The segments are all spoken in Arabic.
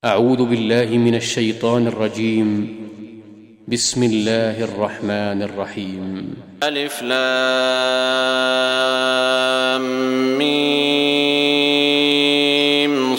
أعوذ بالله من الشيطان الرجيم. بسم الله الرحمن الرحيم. ألف لام ميم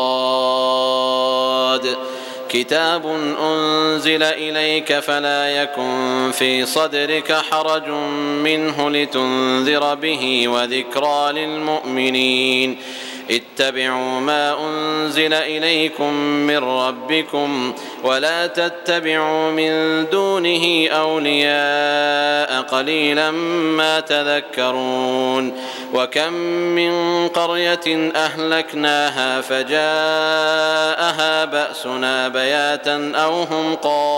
صاد كتاب أنزل إليك فلا يكن في صدرك حرج منه لتنذر به وذكرى للمؤمنين. اتبعوا ما أنزل إليكم من ربكم ولا تتبعوا من دونه أولياء قليلا ما تذكرون. وكم من قرية أهلكناها فجاءها بأسنا بياتا أو هم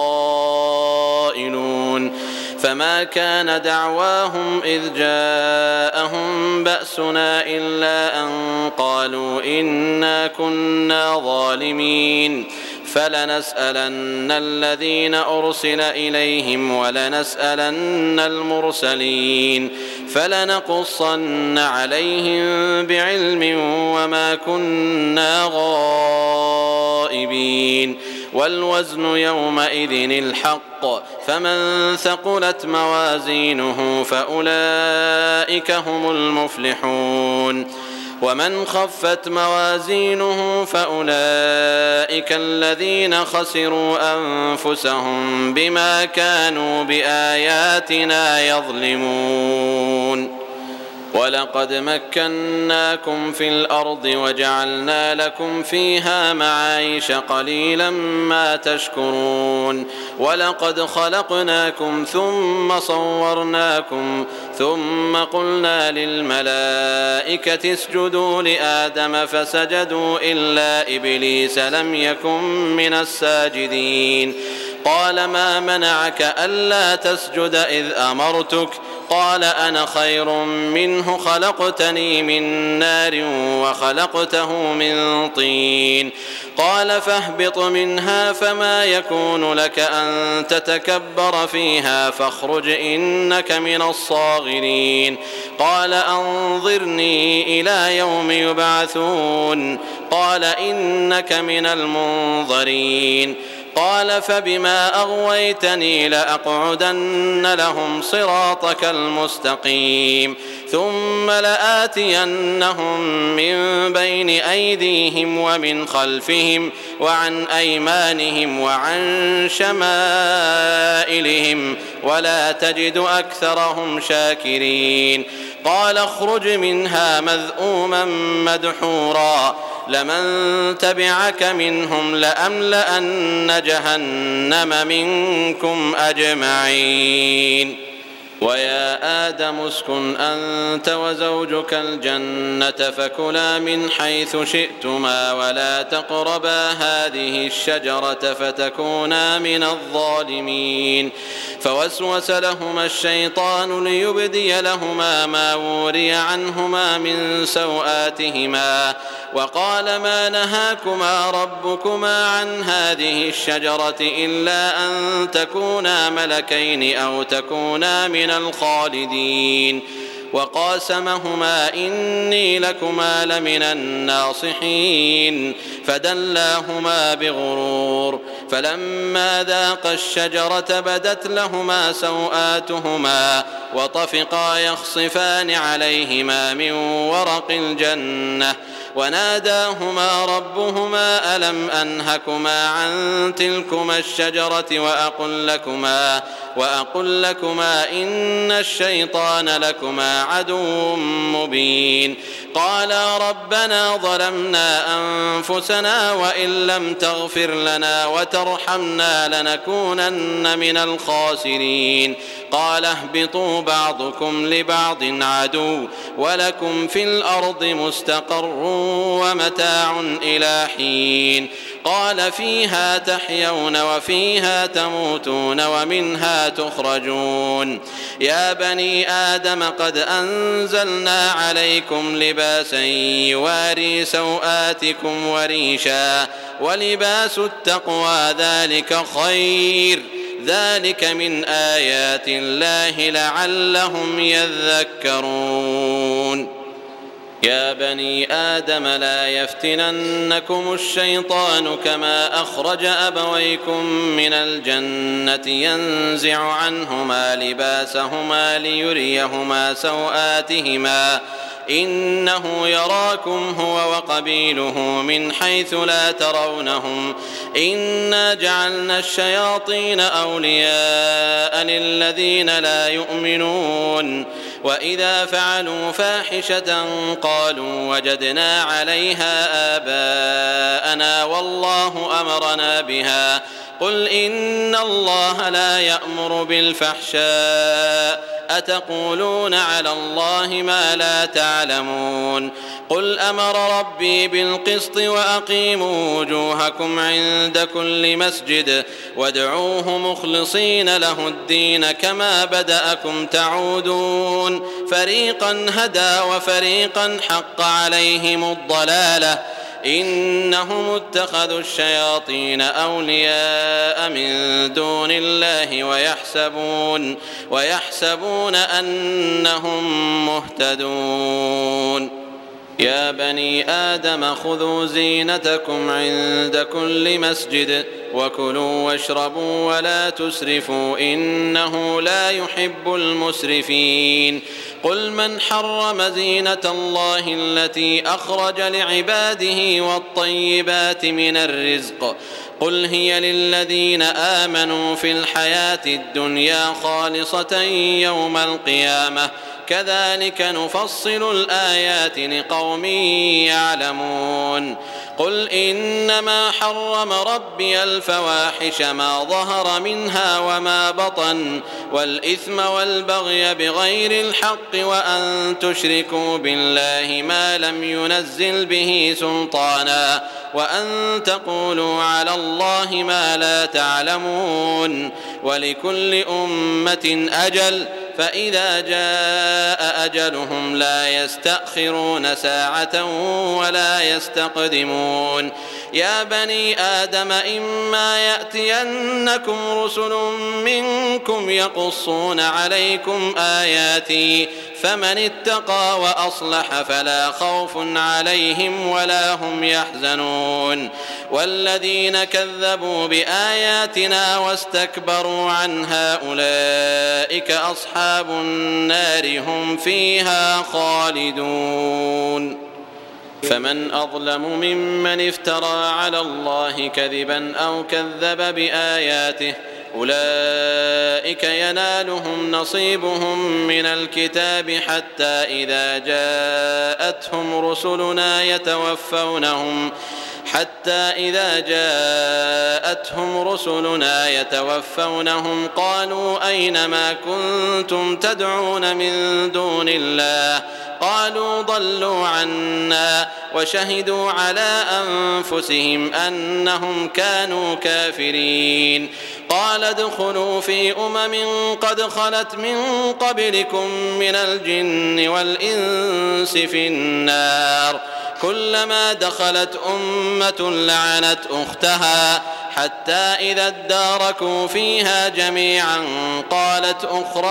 قائلون فما كان دعواهم إذ جاءهم بأسنا إلا أن قالوا إنا كنا ظالمين. فلنسألن الذين أرسل إليهم ولنسألن المرسلين فلنقصن عليهم بعلم وما كنا غائبين. والوزن يومئذ الحق فمن ثقلت موازينه فأولئك هم المفلحون ومن خفت موازينه فأولئك الذين خسروا أنفسهم بما كانوا بآياتنا يظلمون. ولقد مكناكم في الأرض وجعلنا لكم فيها معايش قليلا ما تشكرون. ولقد خلقناكم ثم صورناكم ثم قلنا للملائكة اسجدوا لآدم فسجدوا إلا إبليس لم يكن من الساجدين. قال ما منعك ألا تسجد إذ أمرتك؟ قال أنا خير منه خلقتني من نار وخلقته من طين. قال فاهبط منها فما يكون لك أن تتكبر فيها فاخرج إنك من الصاغرين. قال أنظرني إلى يوم يبعثون. قال إنك من المنظرين. قال فبما أغويتني لأقعدن لهم صراطك المستقيم ثم لآتينهم من بين أيديهم ومن خلفهم وعن أيمانهم وعن شمائلهم ولا تجد أكثرهم شاكرين. قال اخرج منها مذءوما مدحورا لمن تبعك منهم لأملأن جهنم منكم أجمعين. ويا آدم اسكن أنت وزوجك الجنة فكلا من حيث شئتما ولا تقربا هذه الشجرة فتكونا من الظالمين. فوسوس لهما الشيطان ليبدي لهما ما وري عنهما من سوآتهما وقال ما نهاكما ربكما عن هذه الشجرة إلا أن تكونا ملكين أو تكونا من الخالدين. وقاسمهما إني لكما لمن الناصحين فدلاهما بغرور. فلما ذاقا الشجرة بدت لهما سوآتهما وطفقا يخصفان عليهما من ورق الجنة وناداهما ربهما ألم أنهكما عن تلكما الشجرة وأقل لكما إن الشيطان لكما عدو مبين. قالا ربنا ظلمنا أنفسنا وإن لم تغفر لنا وترحمنا لنكونن من الخاسرين. قال اهبطوا بعضكم لبعض عدو ولكم في الأرض مستقر ومتاع إلى حين. قال فيها تحيون وفيها تموتون ومنها تخرجون. يا بني آدم قد أنزلنا عليكم لباسا يواري سوآتكم وريشا ولباس التقوى ذلك خير ذلك من آيات الله لعلهم يذكرون. يا بني آدم لا يفتننكم الشيطان كما أخرج أبويكم من الجنة ينزع عنهما لباسهما ليريهما سوآتهما إنه يراكم هو وقبيله من حيث لا ترونهم إنا جعلنا الشياطين أولياء للذين لا يؤمنون وإذا فعلوا فاحشة قالوا وجدنا عليها آباءنا والله أمرنا بها قل إن الله لا يأمر بالفحشاء أتقولون على الله ما لا تعلمون قل أمر ربي بالقسط وأقيموا وجوهكم عند كل مسجد وادعوه مخلصين له الدين كما بدأكم تعودون فريقا هدى وفريقا حق عليهم الضلالة إنهم اتخذوا الشياطين أولياء من دون الله ويحسبون أنهم مهتدون يا بني آدم خذوا زينتكم عند كل مسجد وكلوا واشربوا ولا تسرفوا إنه لا يحب المسرفين قل من حرم زينة الله التي أخرج لعباده والطيبات من الرزق قل هي للذين آمنوا في الحياة الدنيا خالصة يوم القيامة كذلك نفصل الآيات لقوم يعلمون قل إنما حرم ربي الفواحش ما ظهر منها وما بطن والإثم والبغي بغير الحق وأن تشركوا بالله ما لم ينزل به سلطانا وأن تقولوا على الله ما لا تعلمون ولكل أمة أجل فإذا جاء أجلهم لا يستأخرون ساعة ولا يستقدمون يا بني آدم إما يأتينكم رسل منكم يقصون عليكم آياتي فمن اتقى وأصلح فلا خوف عليهم ولا هم يحزنون والذين كذبوا بآياتنا واستكبروا عنها أولئك أصحاب النار هم فيها خالدون فمن أظلم ممن افترى على الله كذبا أو كذب بآياته أولئك ينالهم نصيبهم من الكتاب حتى إذا جاءتهم رسلنا يتوفونهم قالوا أين ما كنتم تدعون من دون الله قالوا ضلوا عنا وشهدوا على أنفسهم أنهم كانوا كافرين قال ادخلوا في قد خلت من قبلكم من الجن والإنس في النار كلما دخلت أمة لعنت أختها حتى إذا اداركوا فيها جميعا قالت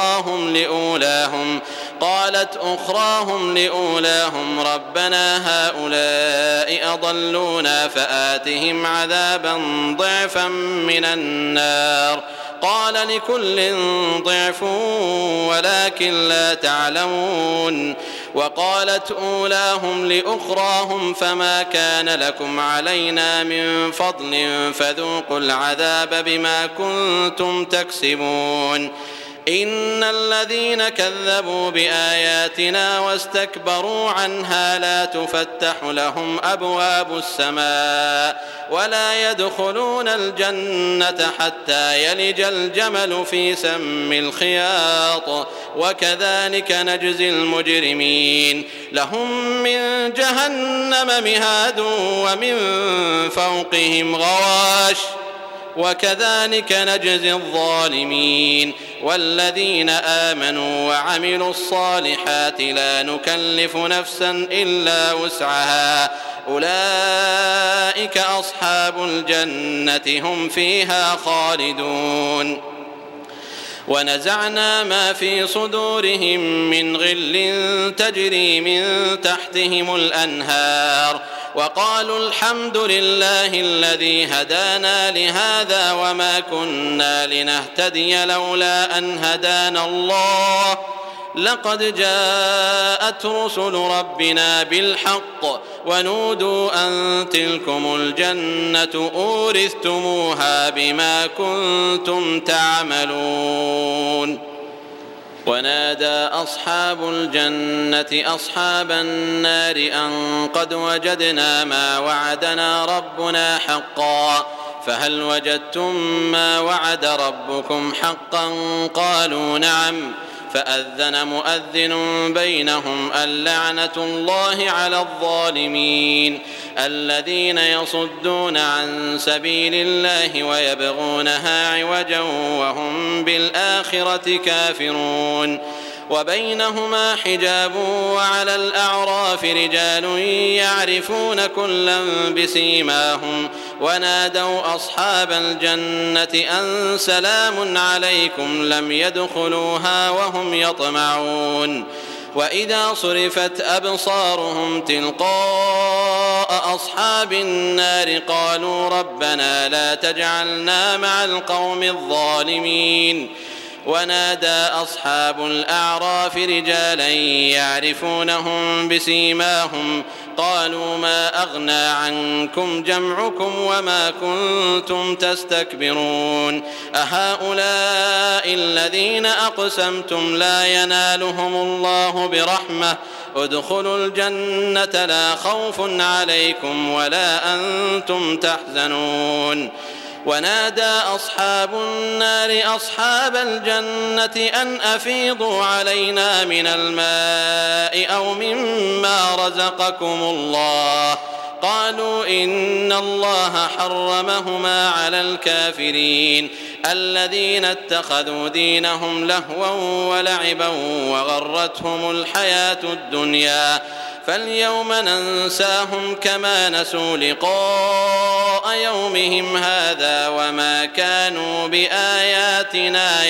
أخراهم لأولاهم ربنا هؤلاء أضلونا فآتهم عذابا ضعفا من النار قال لكل ضعف ولكن لا تعلمون وقالت أولاهم لأخراهم فما كان لكم علينا من فضل فذوقوا العذاب بما كنتم تكسبون إن الذين كذبوا بآياتنا واستكبروا عنها لا تفتح لهم أبواب السماء ولا يدخلون الجنة حتى يلج الجمل في سم الخياط وكذلك نجزي المجرمين لهم من جهنم مهاد ومن فوقهم غواش وكذلك نجزي الظالمين والذين آمنوا وعملوا الصالحات لا نكلف نفسا إلا وسعها أولئك أصحاب الجنة هم فيها خالدون ونزعنا ما في صدورهم من غل تجري من تحتهم الأنهار وقالوا الحمد لله الذي هدانا لهذا وما كنا لنهتدي لولا أن هدانا الله لقد جاءت رسل ربنا بالحق ونودوا أن تلكم الجنة أورثتموها بما كنتم تعملون. ونادى أصحاب الجنة أصحاب النار أن قد وجدنا ما وعدنا ربنا حقا فهل وجدتم ما وعد ربكم حقا قالوا نعم فأذن مؤذن بينهم اللعنة الله على الظالمين الذين يصدون عن سبيل الله ويبغونها عوجا وهم بالآخرة كافرون وبينهما حجاب وعلى الأعراف رجال يعرفون كلا بسيماهم ونادوا أصحاب الجنة أن سلام عليكم لم يدخلوها وهم يطمعون. وإذا صرفت أبصارهم تلقاء أصحاب النار قالوا ربنا لا تجعلنا مع القوم الظالمين. ونادى أصحاب الأعراف رجالا يعرفونهم بسيماهم قالوا ما أغنى عنكم جمعكم وما كنتم تستكبرون أهؤلاء الذين أقسمتم لا ينالهم الله برحمة ادخلوا الجنة لا خوف عليكم ولا أنتم تحزنون. ونادى أصحاب النار أصحاب الجنة أن أفيضوا علينا من الماء أو مما رزقكم الله قالوا إن الله حرمهما على الكافرين الذين اتخذوا دينهم لهوا ولعبا وغرتهم الحياة الدنيا فاليوم ننساهم كما نسوا لقاء يومهم هذا وما كانوا بآياتنا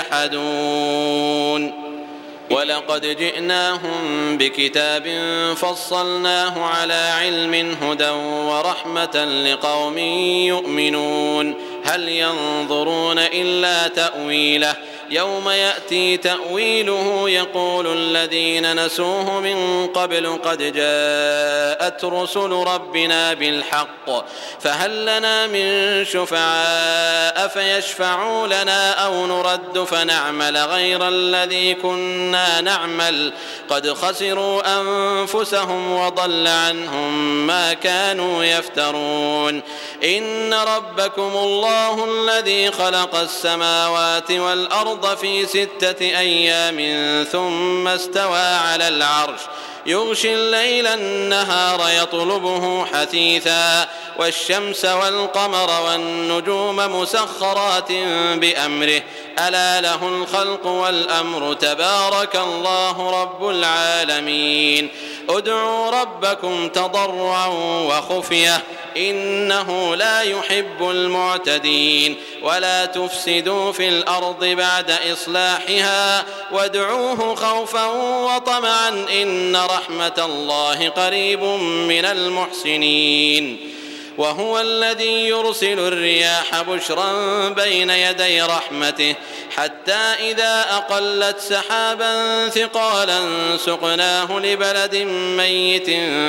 يجحدون. ولقد جئناهم بكتاب فصلناه على علم هدى ورحمة لقوم يؤمنون هل ينظرون إلا تأويله يوم يأتي تأويله يقول الذين نسوه من قبل قد جاءت رسل ربنا بالحق فهل لنا من شفعاء فيشفعوا لنا أو نرد فنعمل غير الذي كنا نعمل قد خسروا أنفسهم وضل عنهم ما كانوا يفترون. إن ربكم الله الذي خلق السماوات والأرض في 6 أيام ثم استوى على العرش يغشي الليل النهار يطلبه حثيثا والشمس والقمر والنجوم مسخرات بأمره ألا له الخلق والأمر تبارك الله رب العالمين. ادعوا ربكم تضرعا وخفية إنه لا يحب المعتدين ولا تفسدوا في الأرض بعد إصلاحها وادعوه خوفا وطمعا إن رحمة الله قريب من المحسنين. وهو الذي يرسل الرياح بشرا بين يدي رحمته حتى إذا أقلت سحابا ثقالا سقناه لبلد ميت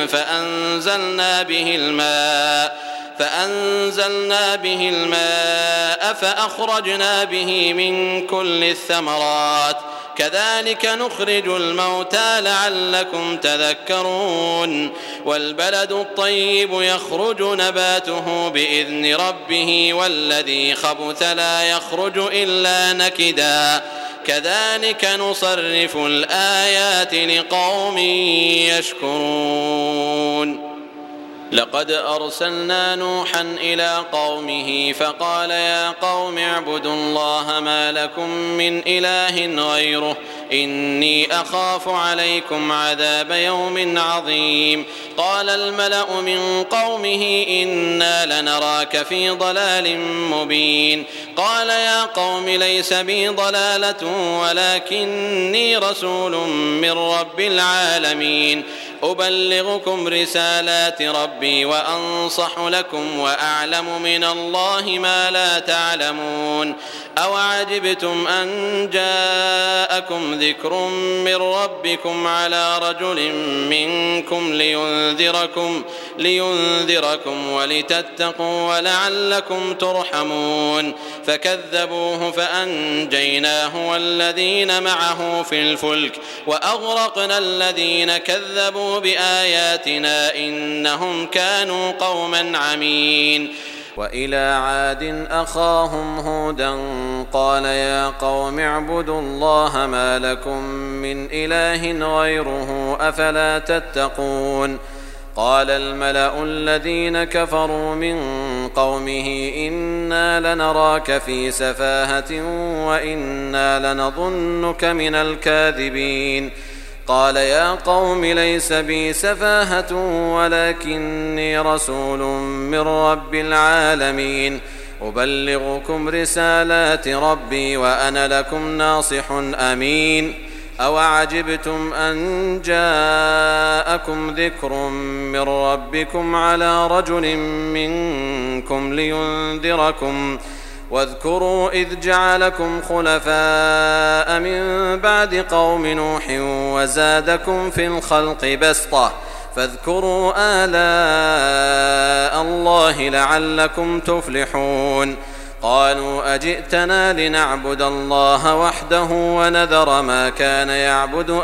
فأنزلنا به الماء فأخرجنا به من كل الثمرات كذلك نخرج الموتى لعلكم تذكرون. والبلد الطيب يخرج نباته بإذن ربه والذي خبث لا يخرج إلا نكدا كذلك نصرف الآيات لقوم يشكرون. لقد أرسلنا نوحا إلى قومه فقال يا قوم اعبدوا الله ما لكم من إله غيره إني أخاف عليكم عذاب يوم عظيم. قال الملأ من قومه إنا لنراك في ضلال مبين. قال يا قوم ليس بي ضلالة ولكني رسول من رب العالمين أبلغكم رسالات ربي وأنصح لكم وأعلم من الله ما لا تعلمون. أوعجبتم أن جاءكم ذكر من ربكم على رجل منكم لينذركم ولتتقوا ولعلكم ترحمون. فكذبوه فأنجيناه والذين معه في الفلك وأغرقنا الذين كذبوا بآياتنا إنهم كانوا قوما عمين. وإلى عاد أخاهم هودا قال يا قوم اعبدوا الله ما لكم من إله غيره أفلا تتقون. قال الملأ الذين كفروا من قومه إنا لنراك في سفاهة وإنا لنظنك من الكاذبين. قال يا قوم ليس بي سفاهة ولكني رسول من رب العالمين أبلغكم رسالات ربي وأنا لكم ناصح أمين. أوعجبتم أن جاءكم ذكر من ربكم على رجل منكم لينذركم واذكروا إذ جعلكم خلفاء من بعد قوم نوح وزادكم في الخلق بسطة فاذكروا آلاء الله لعلكم تفلحون. قالوا أجئتنا لنعبد الله وحده ونذر ما كان يعبد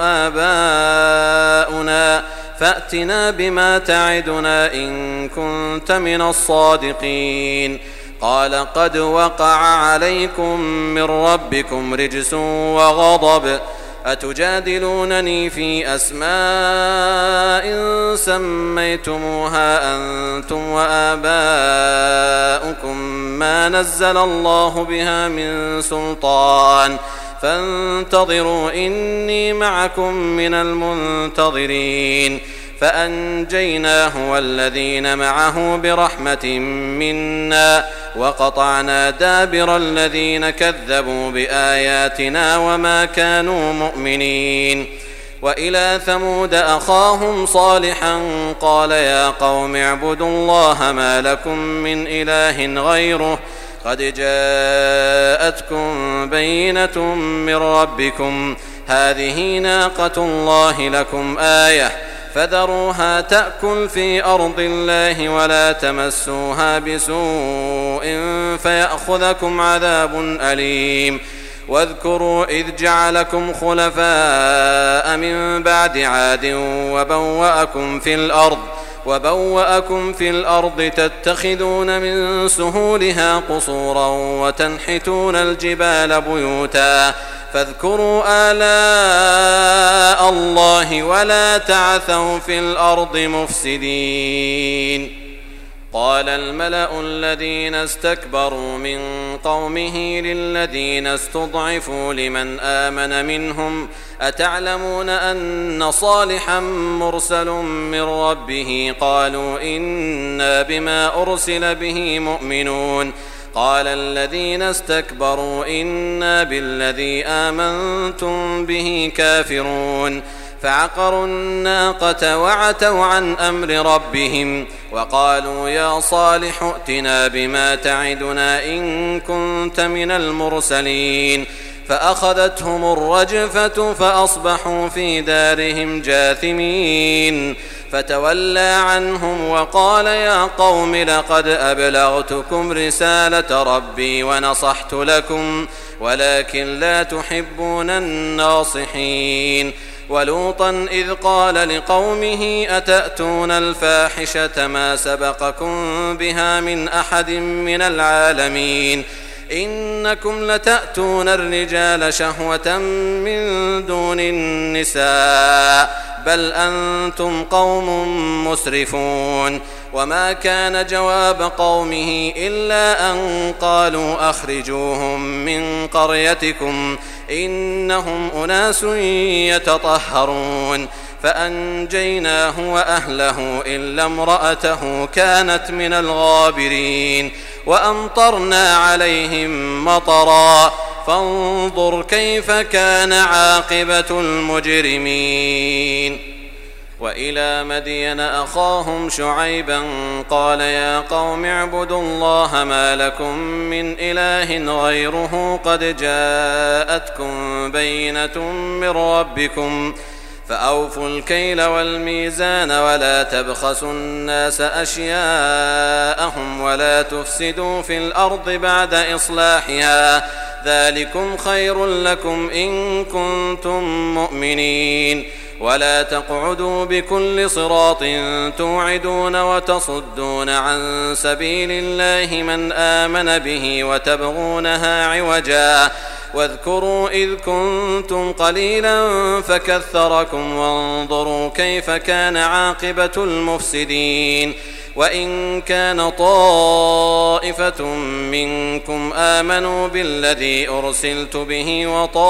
آباؤنا فأتنا بما تعدنا إن كنت من الصادقين. قال قد وقع عليكم من ربكم رجس وغضب أتجادلونني في أسماء سميتموها أنتم وآباؤكم ما نزل الله بها من سلطان فانتظروا إني معكم من المنتظرين. فأنجيناه والذين معه برحمة منا وقطعنا دابر الذين كذبوا بآياتنا وما كانوا مؤمنين. وإلى ثمود أخاهم صالحا قال يا قوم اعبدوا الله ما لكم من إله غيره قد جاءتكم بينة من ربكم هذه ناقة الله لكم آية فذروها تأكل في أرض الله ولا تمسوها بسوء فيأخذكم عذاب أليم. واذكروا إذ جعلكم خلفاء من بعد عاد وبوأكم في الأرض تتخذون من سهولها قصورا وتنحتون الجبال بيوتا فاذكروا آلاء الله ولا تعثوا في الأرض مفسدين. قال الملأ الذين استكبروا من قومه للذين استضعفوا لمن آمن منهم أتعلمون أن صالحا مرسل من ربه قالوا إنا بما أرسل به مؤمنون. قال الذين استكبروا إنا بالذي آمنتم به كافرون. فعقروا الناقة وعتوا عن أمر ربهم وقالوا يا صالح ائتنا بما تعدنا إن كنت من المرسلين. فأخذتهم الرجفة فأصبحوا في دارهم جاثمين. فتولى عنهم وقال يا قوم لقد أبلغتكم رسالة ربي ونصحت لكم ولكن لا تحبون الناصحين. ولوطا إذ قال لقومه أتأتون الفاحشة ما سبقكم بها من أحد من العالمين إنكم لتأتون الرجال شهوة من دون النساء بل أنتم قوم مسرفون. وما كان جواب قومه إلا أن قالوا أخرجوهم من قريتكم إنهم أناس يتطهرون فأنجيناه وأهله إلا امرأته كانت من الغابرين وأمطرنا عليهم مطرا فانظر كيف كان عاقبة المجرمين. وإلى مدين أخاهم شعيبا قال يا قوم اعبدوا الله ما لكم من إله غيره قد جاءتكم بينة من ربكم فأوفوا الكيل والميزان ولا تبخسوا الناس أشياءهم ولا تفسدوا في الأرض بعد إصلاحها ذلكم خير لكم إن كنتم مؤمنين. ولا تقعدوا بكل صراط توعدون وتصدون عن سبيل الله من آمن به وتبغونها عوجا واذكروا إذ كنتم قليلا فكثركم وانظروا كيف كان عاقبة المفسدين. وإن كان طائفة منكم آمنوا بالذي أرسلت به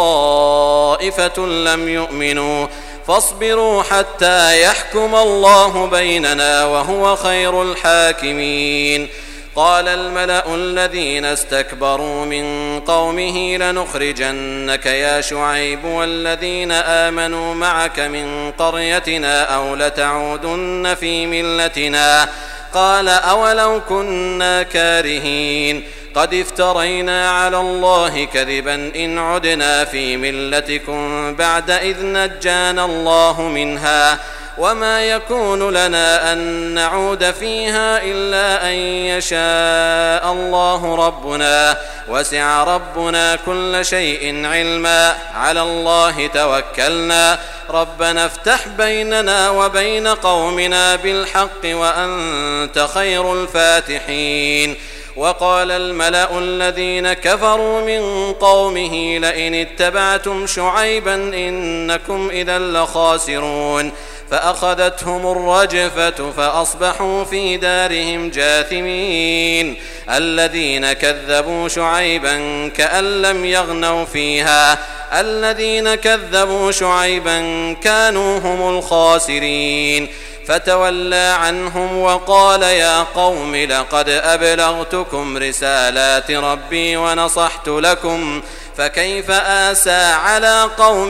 وطائفة لم يؤمنوا فاصبروا حتى يحكم الله بيننا وهو خير الحاكمين. قال الملأ الذين استكبروا من قومه لنخرجنك يا شعيب والذين آمنوا معك من قريتنا أو لتعودن في ملتنا قال أولو كنا كارهين قد افترينا على الله كذبا إن عدنا في ملتكم بعد إذ نجانا الله منها وما يكون لنا أن نعود فيها إلا أن يشاء الله ربنا وسع ربنا كل شيء علما على الله توكلنا ربنا افتح بيننا وبين قومنا بالحق وأنت خير الفاتحين. وقال الملأ الذين كفروا من قومه لئن اتبعتم شعيبا إنكم إذا لخاسرون فأخذتهم الرجفة فأصبحوا في دارهم جاثمين. الذين كذبوا شعيبا كأن لم يغنوا فيها الذين كذبوا شعيبا كانوا هم الخاسرين. فتولى عنهم وقال يا قوم لقد أبلغتكم رسالات ربي ونصحت لكم فكيف آسى على قوم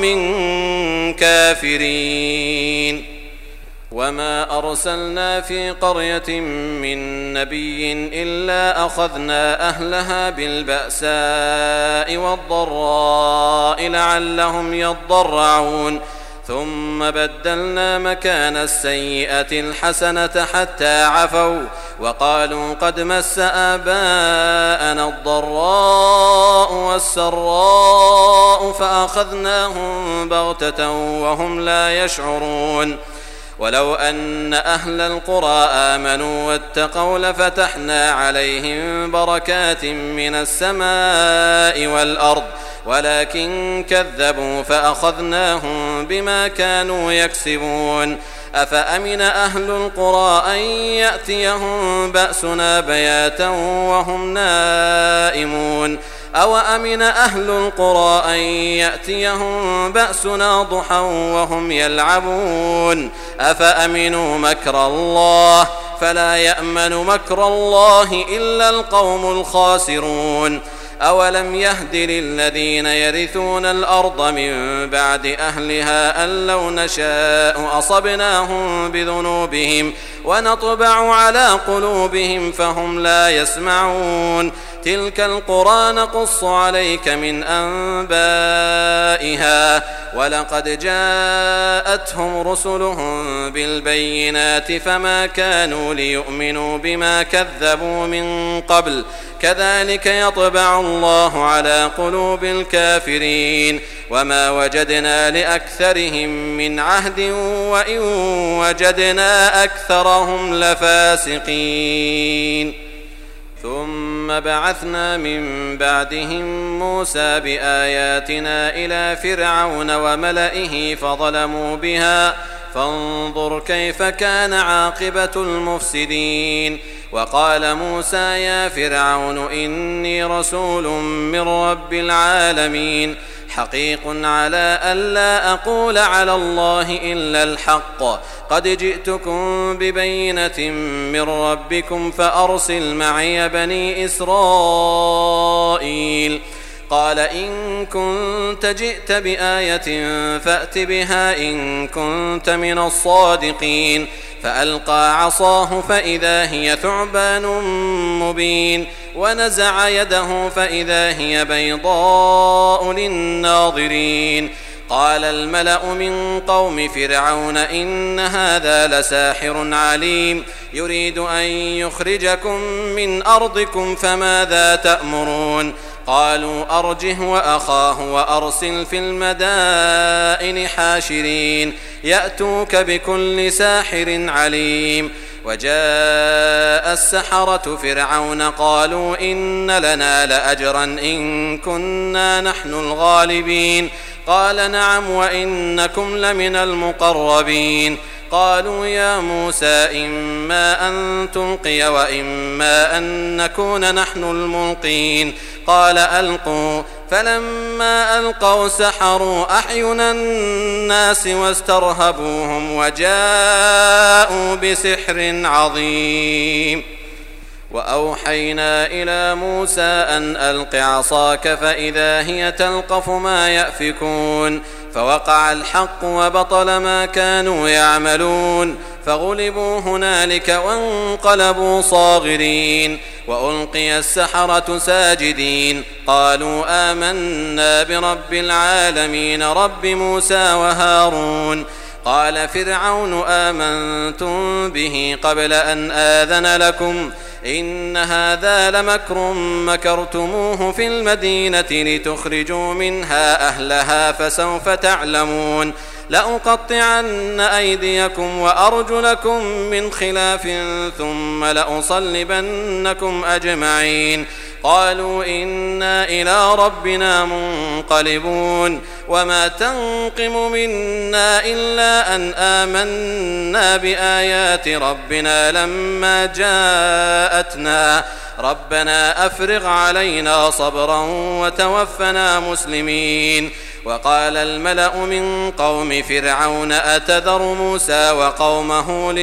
كافرين. وما أرسلنا في قرية من نبي إلا أخذنا أهلها بالبأساء والضراء لعلهم يضرعون ثم بدلنا مكان السيئة الحسنة حتى عفوا وقالوا قد مس آباءنا الضراء والسراء فأخذناهم بغتة وهم لا يشعرون. ولو أن أهل القرى آمنوا واتقوا لفتحنا عليهم بركات من السماء والأرض ولكن كذبوا فأخذناهم بما كانوا يكسبون. أفأمن أهل القرى أن يأتيهم بأسنا بياتا وهم نائمون أو أمن أهل القرى أن يأتيهم بأسنا ضحى وهم يلعبون أفأمنوا مكر الله فلا يأمن مكر الله إلا القوم الخاسرون. أولم يهد للذين يرثون الأرض من بعد أهلها أن لو نشاء أصبناهم بذنوبهم ونطبع على قلوبهم فهم لا يسمعون. تلك القرى نقص عليك من أنبائها ولقد جاءتهم رسلهم بالبينات فما كانوا ليؤمنوا بما كذبوا من قبل كذلك يطبع الله على قلوب الكافرين. وما وجدنا لأكثرهم من عهد وإن وجدنا أكثرهم لفاسقين. ثم بعثنا من بعدهم موسى بآياتنا إلى فرعون وملئه فانظر كيف كان عاقبة المفسدين. وقال موسى يا فرعون إني رسول من رب العالمين حقيق على ألا أقول على الله إلا الحق قد جئتكم ببينة من ربكم فأرسل معي بني إسرائيل. قال إن كنت جئت بآية فأت بها إن كنت من الصادقين. فألقى عصاه فإذا هي ثعبان مبين ونزع يده فإذا هي بيضاء للناظرين. قال الملأ من قوم فرعون إن هذا لساحر عليم يريد أن يخرجكم من أرضكم فماذا تأمرون؟ قالوا أرجه وأخاه وأرسل في المدائن حاشرين يأتوك بكل ساحر عليم. وجاء السحرة فرعون قالوا إن لنا لأجرا إن كنا نحن الغالبين. قال نعم وإنكم لمن المقربين. قالوا يا موسى إما أن تلقي وإما أن نكون نحن الملقين. قال ألقوا. فلما ألقوا سحروا أعين الناس واسترهبوهم وجاءوا بسحر عظيم. وأوحينا إلى موسى أن ألق عصاك فإذا هي تلقف ما يأفكون. فوقع الحق وبطل ما كانوا يعملون فغلبوا هنالك وانقلبوا صاغرين. وألقي السحرة ساجدين قالوا آمنا برب العالمين رب موسى وهارون. قال فرعون آمنتم به قبل أن آذن لكم إن هذا لمكر مكرتموه في المدينة لتخرجوا منها أهلها فسوف تعلمون. لأقطعن أيديكم وأرجلكم من خلاف ثم لأصلبنكم أجمعين. قالوا إنا إلى ربنا منقلبون. وما تنقم منا إلا أن آمنا بآيات ربنا لما جاءتنا ربنا أفرغ علينا صبرا وتوفنا مسلمين. وقال الملأ من قوم فرعون أتذر موسى وقومه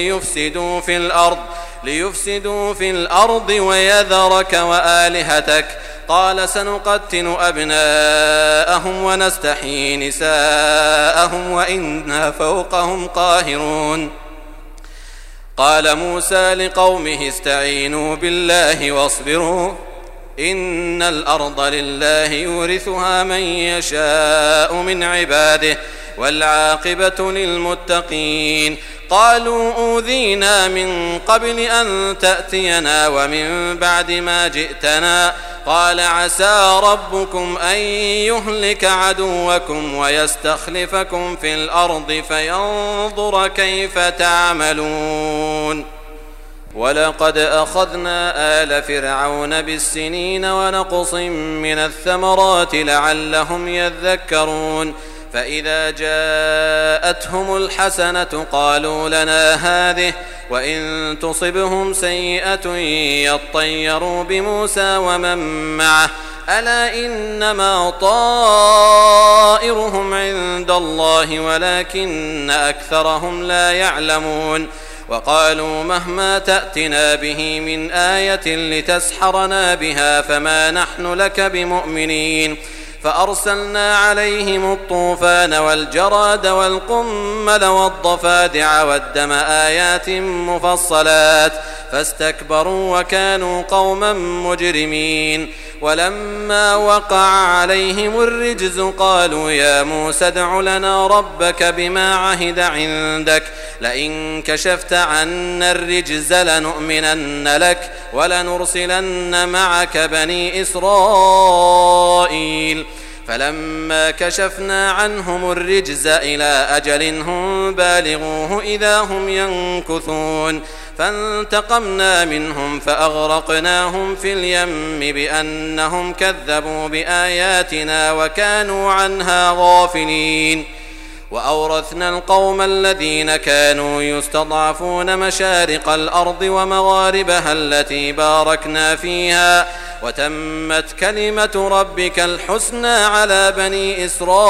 ليفسدوا في الأرض ويذرك وآلهتك. قال سنقتل أبناءهم ونستحيي نساءهم وإنا فوقهم قاهرون. قال موسى لقومه استعينوا بالله واصبروا إن الأرض لله يورثها من يشاء من عباده والعاقبة للمتقين. قالوا أوذينا من قبل أن تأتينا ومن بعد ما جئتنا. قال عسى ربكم أن يهلك عدوكم ويستخلفكم في الأرض فينظر كيف تعملون. ولقد أخذنا آل فرعون بالسنين ونقص من الثمرات لعلهم يذكرون. فإذا جاءتهم الحسنة قالوا لنا هذه وإن تصبهم سيئة يطيروا بموسى ومن معه ألا إنما طائرهم عند الله ولكن أكثرهم لا يعلمون. وقالوا مهما تأتنا به من آية لتسحرنا بها فما نحن لك بمؤمنين. فأرسلنا عليهم الطوفان والجراد والقمل والضفادع والدم آيات مفصلات فاستكبروا وكانوا قوما مجرمين. ولما وقع عليهم الرجز قالوا يا موسى ادع لنا ربك بما عهد عندك لئن كشفت عنا الرجز لنؤمنن لك ولنرسلن معك بني إسرائيل. فلما كشفنا عنهم الرجز إلى أجل هم بالغوه إذا هم ينكثون. فانتقمنا منهم فأغرقناهم في اليم بأنهم كذبوا بآياتنا وكانوا عنها غافلين. وأورثنا القوم الذين كانوا يستضعفون مشارق الأرض ومغاربها التي باركنا فيها وتمت كلمة ربك الحسنى على بني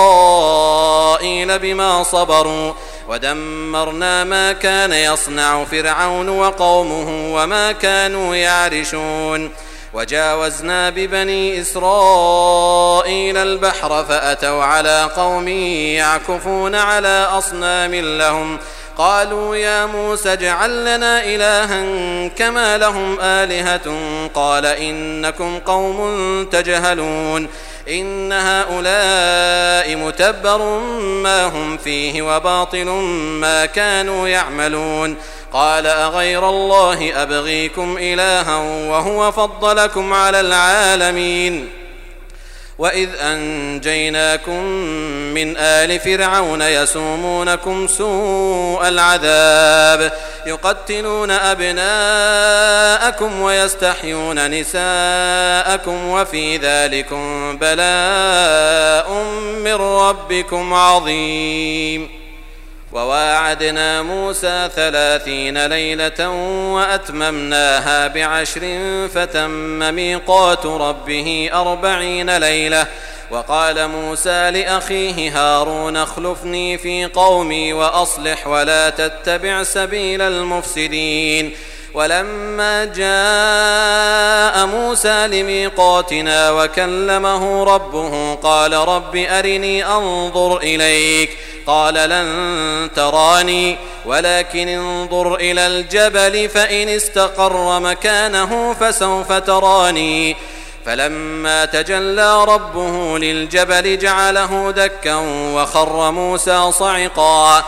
إسرائيل بما صبروا ودمرنا ما كان يصنع فرعون وقومه وما كانوا يعرشون وجاوزنا ببني إسرائيل البحر فأتوا على قوم يعكفون على أصنام لهم قالوا يا موسى اجعل لنا إلها كما لهم آلهة قال إنكم قوم تجهلون إن هؤلاء متبر ما هم فيه وباطل ما كانوا يعملون قال أغير الله أبغيكم إلها وهو فضلكم على العالمين وإذ أنجيناكم من آل فرعون يسومونكم سوء العذاب يقتلون أبناءكم ويستحيون نساءكم وفي ذلكم بلاء من ربكم عظيم وواعدنا موسى 30 ليلة وأتممناها ب10 فتم ميقات ربه 40 ليلة وقال موسى لأخيه هارون اخلفني في قومي وأصلح ولا تتبع سبيل المفسدين ولما جاء موسى لميقاتنا وكلمه ربه قال رب أرني أنظر إليك قال لن تراني ولكن انظر إلى الجبل فإن استقر مكانه فسوف تراني فلما تجلى ربه للجبل جعله دكا وخر موسى صعقا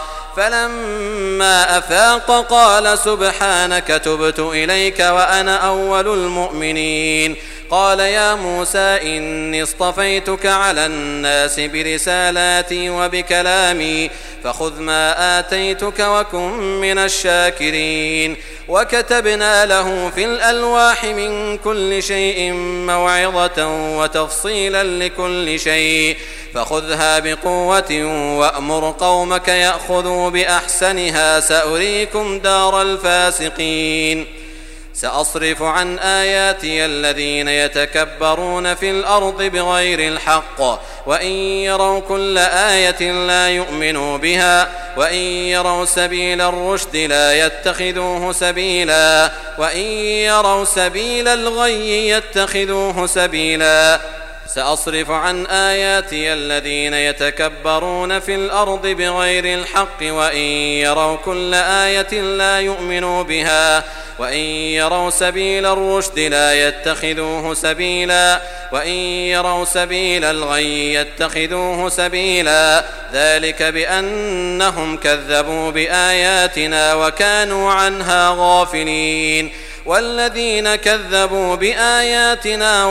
فلما أفاق قال سبحانك تبت إليك وأنا أول المؤمنين قال يا موسى إني اصطفيتك على الناس برسالاتي وبكلامي فخذ ما آتيتك وكن من الشاكرين وكتبنا له في الألواح من كل شيء موعظة وتفصيلا لكل شيء فخذها بقوة وأمر قومك يأخذوا بأحسنها سأريكم دار الفاسقين سأصرف عن آياتي الذين يتكبرون في الأرض بغير الحق وإن يروا كل آية لا يؤمنوا بها وإن يروا سبيل الرشد لا يتخذوه سبيلا وإن يروا سبيل الغي يتخذوه سبيلا سأصرف عن آياتي الذين يتكبرون في الأرض بغير الحق وإن يروا كل آية لا يؤمنوا بها وإن يروا سبيل الرشد لا يتخذوه سبيلا وإن يروا سبيل الغي يتخذوه سبيلا ذلك بأنهم كذبوا بآياتنا وكانوا عنها غافلين والذين كذبوا بآياتنا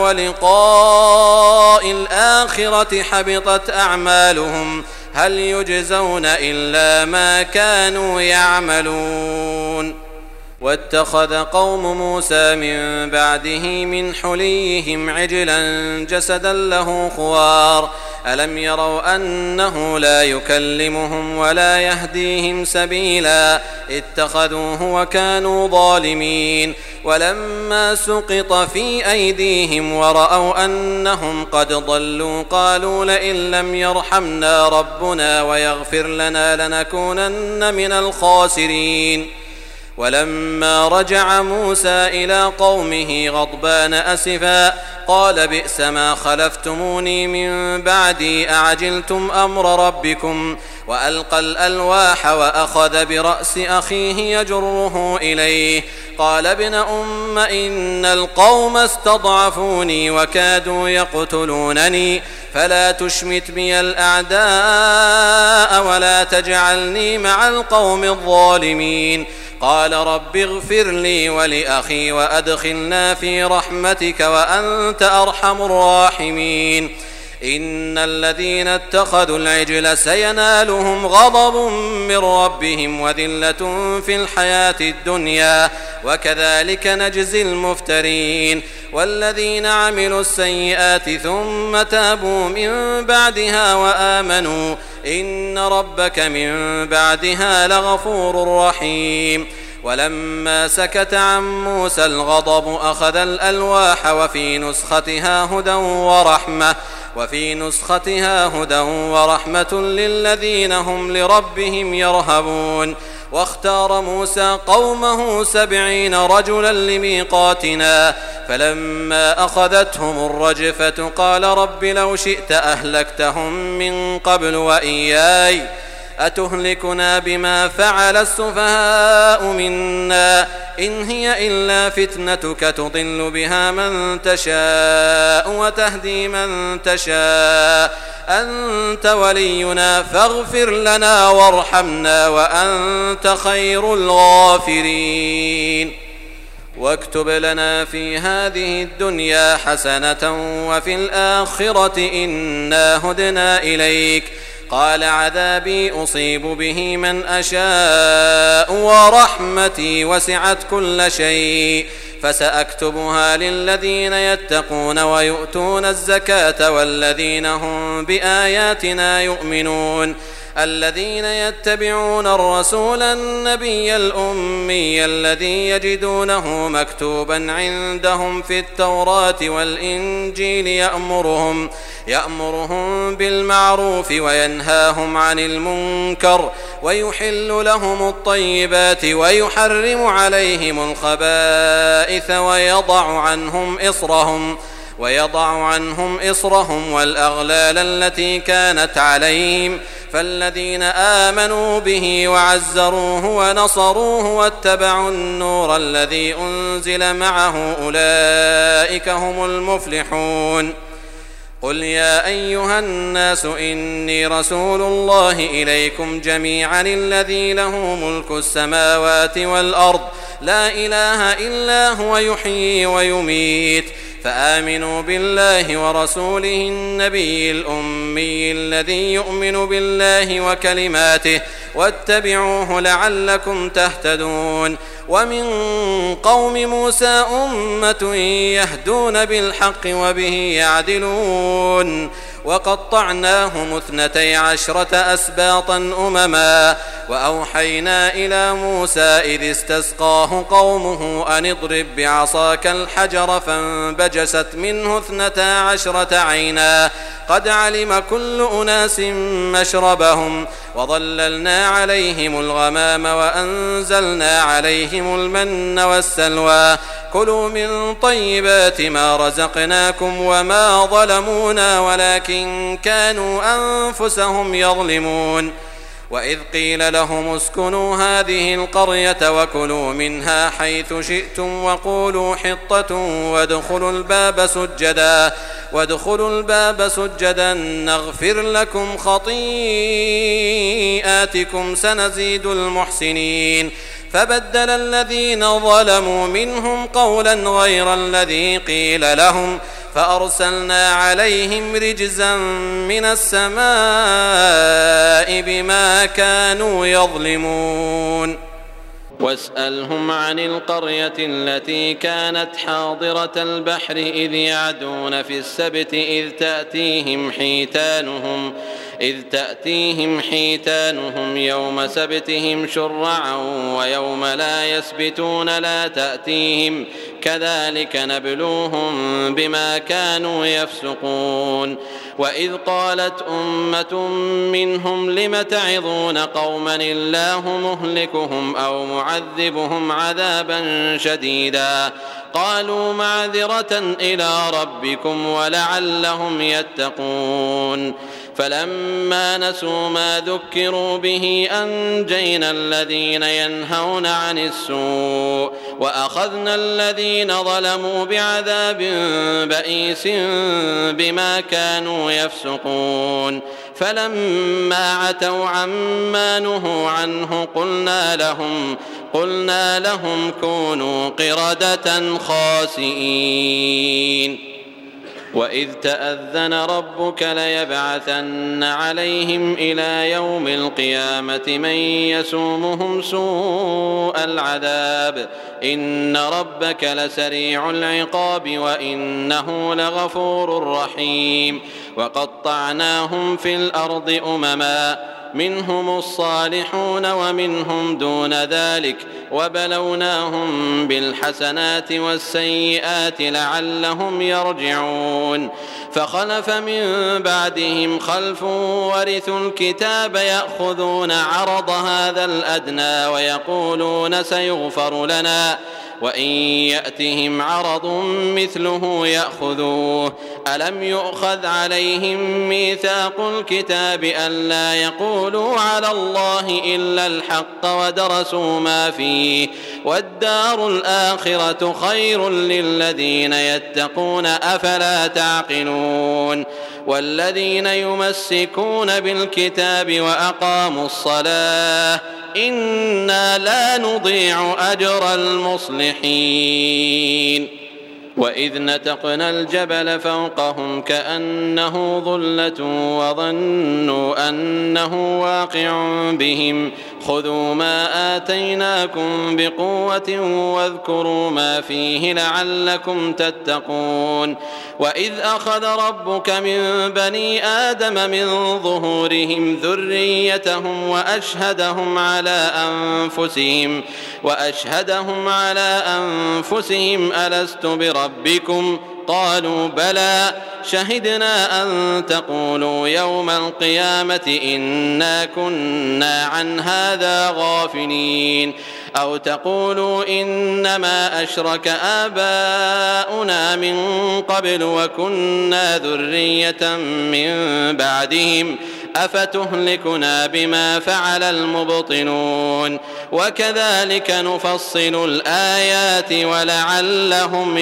ولقاء الآخرة حبطت أعمالهم هل يجزون إلا ما كانوا يعملون واتخذ قوم موسى من بعده من حليهم عجلا جسدا له خوار ألم يروا أنه لا يكلمهم ولا يهديهم سبيلا اتخذوه وكانوا ظالمين ولما سقط في أيديهم ورأوا أنهم قد ضلوا قالوا لئن لم يرحمنا ربنا ويغفر لنا لنكونن من الخاسرين ولما رجع موسى إلى قومه غضبان أسفا قال بئس ما خلفتموني من بعدي أعجلتم أمر ربكم وألقى الألواح وأخذ برأس أخيه يجره إليه قال ابن أم إن القوم استضعفوني وكادوا يقتلونني فلا تشمت بي الأعداء ولا تجعلني مع القوم الظالمين قال رب اغفر لي ولأخي وأدخلنا في رحمتك وأنت أرحم الراحمين إن الذين اتخذوا العجل سينالهم غضب من ربهم وذلة في الحياة الدنيا وكذلك نجزي المفترين والذين عملوا السيئات ثم تابوا من بعدها وآمنوا إن ربك من بعدها لغفور رحيم. ولما سكت عن موسى الغضب أخذ الألواح وفي نسختها هدى ورحمة للذين هم لربهم يرهبون. واختار موسى قومه 70 رجلا لميقاتنا فلما أخذتهم الرجفة قال رب لو شئت أهلكتهم من قبل وإياي أتهلكنا بما فعل السفهاء منا إن هي إلا فتنتك تضل بها من تشاء وتهدي من تشاء أنت ولينا فاغفر لنا وارحمنا وأنت خير الغافرين. واكتب لنا في هذه الدنيا حسنة وفي الآخرة إنا هدنا إليك قال عذابي أصيب به من أشاء ورحمتي وسعت كل شيء فسأكتبها للذين يتقون ويؤتون الزكاة والذين هم بآياتنا يؤمنون الذين يتبعون الرسول النبي الأمي الذي يجدونه مكتوبا عندهم في التوراة والإنجيل يأمرهم بالمعروف وينهاهم عن المنكر ويحل لهم الطيبات ويحرم عليهم الخبائث ويضع عنهم إصرهم والأغلال التي كانت عليهم فالذين آمنوا به وعزروه ونصروه واتبعوا النور الذي أنزل معه أولئك هم المفلحون. قل يا أيها الناس إني رسول الله إليكم جميعا الذي له ملك السماوات والأرض لا إله إلا هو يحيي ويميت فآمنوا بالله ورسوله النبي الأمي الذي يؤمن بالله وكلماته واتبعوه لعلكم تهتدون. ومن قوم موسى أمة يهدون بالحق وبه يعدلون وقطعناهم 12 أسباطا أمما وأوحينا إلى موسى إذ استسقاه قومه أن اضرب بعصاك الحجر فانبجست منه 12 عينا قد علم كل أناس مشربهم وظللنا عليهم الغمام وأنزلنا عليهم المن والسلوى كلوا من طيبات ما رزقناكم وما ظلمونا ولكن كانوا أنفسهم يظلمون. وإذ قيل لهم اسكنوا هذه القرية وكلوا منها حيث شئتم وقولوا حطة وادخلوا الباب سجدا نغفر لكم خطيئاتكم سنزيد المحسنين. فبدل الذين ظلموا منهم قولا غير الذي قيل لهم فأرسلنا عليهم رجزا من السماء بما كانوا يظلمون. واسألهم عن القرية التي كانت حاضرة البحر إذ يعدون في السبت إذ تأتيهم حيتانهم يوم سبتهم شرعا ويوم لا يسبتون لا تأتيهم كذلك نبلوهم بما كانوا يفسقون. وإذ قالت أمة منهم لم تعظون قوما الله مهلكهم أو معذبهم عذابا شديدا قالوا معذرة إلى ربكم ولعلهم يتقون. فلما نسوا ما ذكروا به أنجينا الذين ينهون عن السوء وأخذنا الذين ظلموا بعذاب بئيس بما كانوا يفسقون. فلما عتوا عما نهوا عنه قلنا لهم كونوا قردة خاسئين. وإذ تأذن ربك ليبعثن عليهم إلى يوم القيامة من يسومهم سوء العذاب إن ربك لسريع العقاب وإنه لغفور رحيم وقطعناهم في الأرض أمما منهم الصالحون ومنهم دون ذلك وبلوناهم بالحسنات والسيئات لعلهم يرجعون فخلف من بعدهم خلف ورثوا الكتاب يأخذون عرض هذا الأدنى ويقولون سيغفر لنا وإن يأتهم عرض مثله يأخذوه ألم يؤخذ عليهم ميثاق الكتاب ألا يقولوا على الله إلا الحق ودرسوا ما فيه والدار الآخرة خير للذين يتقون أفلا تعقلون والذين يمسكون بالكتاب وأقاموا الصلاة إنا لا نضيع أجر المصلحين وإذ نتقنا الجبل فوقهم كأنه ظلة وظنوا أنه واقع بهم خذوا ما آتيناكم بقوة واذكروا ما فيه لعلكم تتقون وإذ أخذ ربك من بني آدم من ظهورهم ذريتهم وأشهدهم على أنفسهم ألست بربكم قالوا بلى شهدنا أن تقولوا يوم القيامة إنا كنا عن هذا غافلين أو تقولوا إنما أشرك آباؤنا من قبل وكنا ذرية من بعدهم أفتهلكنا بما فعل المبطلون وكذلك نفصل الآيات ولعلهم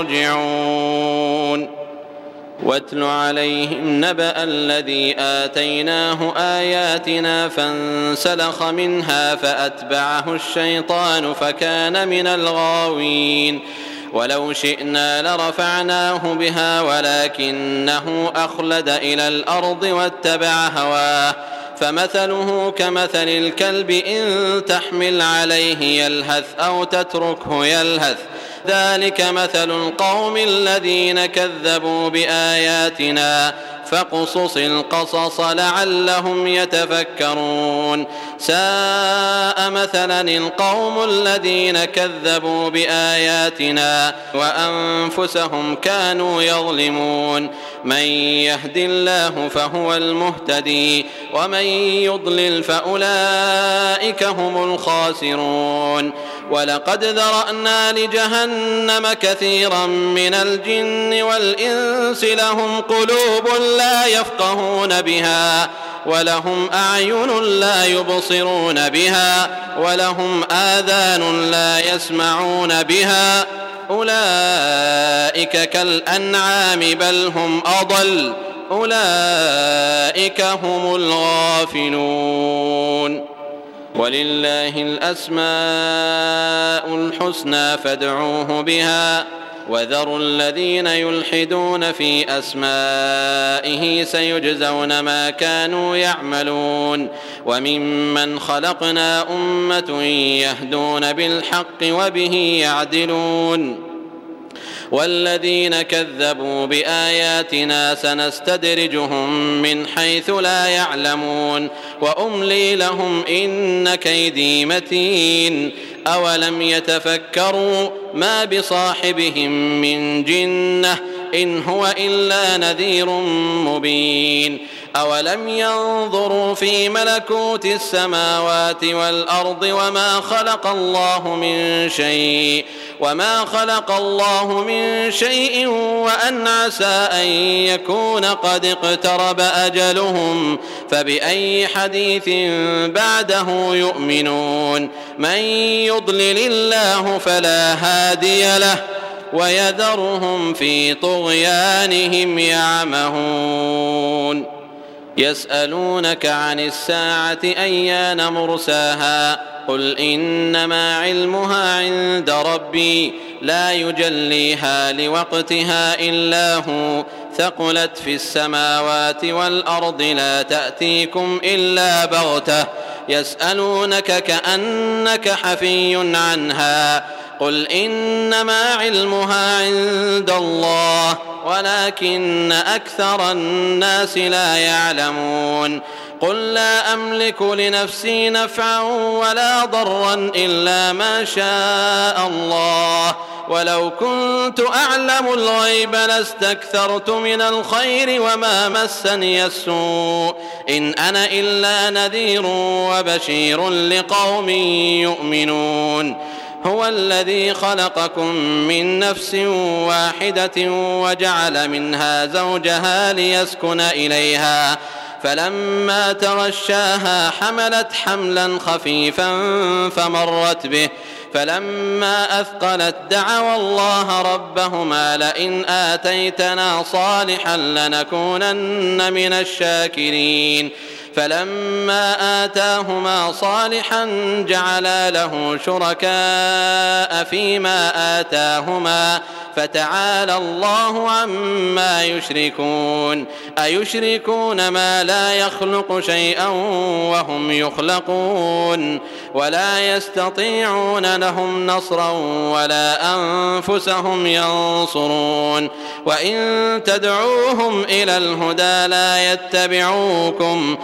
يرجعون واتل عليهم نبأ الذي آتيناه آياتنا فانسلخ منها فأتبعه الشيطان فكان من الغاوين ولو شئنا لرفعناه بها ولكنه أخلد إلى الأرض واتبع هواه فمثله كمثل الكلب إن تحمل عليه يلهث أو تتركه يلهث ذلك مثل القوم الذين كذبوا بآياتنا فاقصص القصص لعلهم يتفكرون ساء مثلا القوم الذين كذبوا بآياتنا وأنفسهم كانوا يظلمون من يهد الله فهو المهتدي ومن يضلل فأولئك هم الخاسرون ولقد ذرأنا لجهنم كثيرا من الجن والإنس لهم قلوب لا يفقهون بها ولهم أعين لا يبصرون بها ولهم آذان لا يسمعون بها أولئك كالأنعام بل هم أضل أولئك هم الغافلون ولله الأسماء الحسنى فادعوه بها وذروا الذين يلحدون في أسمائه سيجزون ما كانوا يعملون وممن خلقنا أمة يهدون بالحق وبه يعدلون والذين كذبوا بآياتنا سنستدرجهم من حيث لا يعلمون وأملي لهم إن كيدي متين أولم يتفكروا ما بصاحبهم من جنة إن هو إلا نذير مبين أولم ينظروا في ملكوت السماوات والأرض وما خلق الله من شيء وأن عسى أن يكون قد اقترب أجلهم فبأي حديث بعده يؤمنون من يضلل الله فلا هادي له ويذرهم في طغيانهم يعمهون يسألونك عن الساعة أيان مرساها قل إنما علمها عند ربي لا يجليها لوقتها إلا هو ثقلت في السماوات والأرض لا تأتيكم إلا بغتة يسألونك كأنك حفي عنها قل إنما علمها عند الله ولكن أكثر الناس لا يعلمون قل لا أملك لنفسي نفعا ولا ضرا إلا ما شاء الله ولو كنت أعلم الغيب لاستكثرت من الخير وما مسني السوء إن أنا إلا نذير وبشير لقوم يؤمنون هو الذي خلقكم من نفس واحدة وجعل منها زوجها ليسكن إليها فلما تغشاها حملت حملا خفيفا فمرت به فلما أثقلت دعوا الله ربهما لئن آتيتنا صالحا لنكونن من الشاكرين فلما آتاهما صالحا جعلا له شركاء فيما آتاهما فتعالى الله عما يشركون أيشركون ما لا يخلق شيئا وهم يخلقون ولا يستطيعون لهم نصرا ولا أنفسهم ينصرون وإن تدعوهم إلى الهدى لا يتبعوكم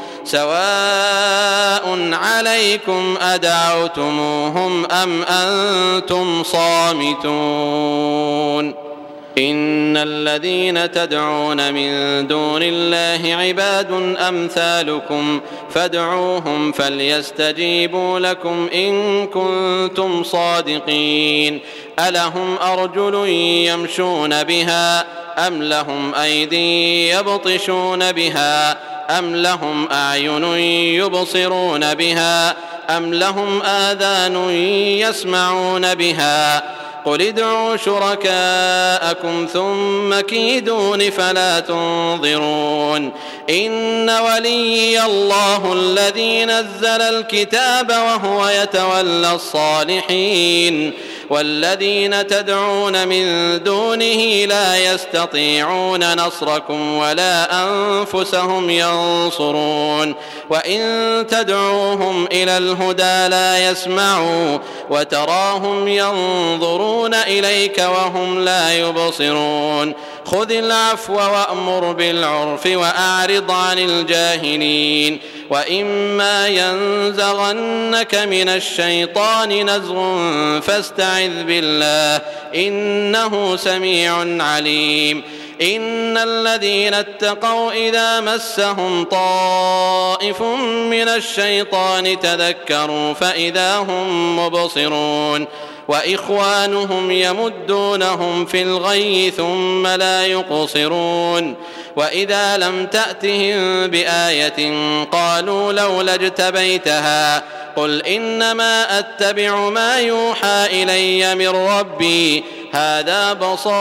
سواء عليكم أدعوتموهم أم أنتم صامتون إن الذين تدعون من دون الله عباد أمثالكم فادعوهم فليستجيبوا لكم إن كنتم صادقين ألهم أرجل يمشون بها أم لهم أيدي يبطشون بها أم لهم أعين يبصرون بها أم لهم آذان يسمعون بها قل ادعوا شركاءكم ثم كيدون فلا تنظرون إن وليي الله الذي نزل الكتاب وهو يتولى الصالحين والذين تدعون من دونه لا يستطيعون نصركم ولا أنفسهم ينصرون وإن تدعوهم إلى الهدى لا يسمعوا وتراهم ينظرون إليك وهم لا يبصرون خذ العفو وأمر بالعرف وأعرض عن الجاهلين وإما ينزغنك من الشيطان نزغ فاستعذ بالله إنه سميع عليم إن الذين اتقوا إذا مسهم طائف من الشيطان تذكروا فإذا هم مبصرون وإخوانهم يمدونهم في الغي ثم لا يقصرون وإذا لم تأتهم بآية قالوا لولا اجتبيتها قل إنما أتبع ما يوحى إلي من ربي هذا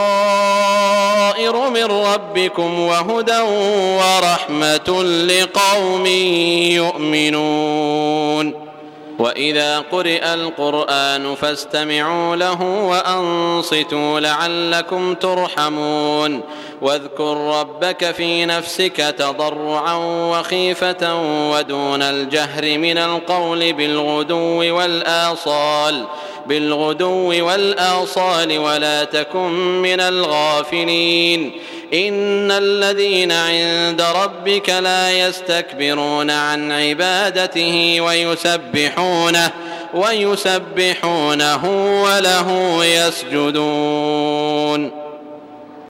بصائر من ربكم وهدى ورحمة لقوم يؤمنون وإذا قرئ القرآن فاستمعوا له وأنصتوا لعلكم ترحمون واذكر ربك في نفسك تضرعا وخيفة ودون الجهر من القول بالغدو والآصال ولا تكن من الغافلين إن الذين عند ربك لا يستكبرون عن عبادته ويسبحونه وله يسجدون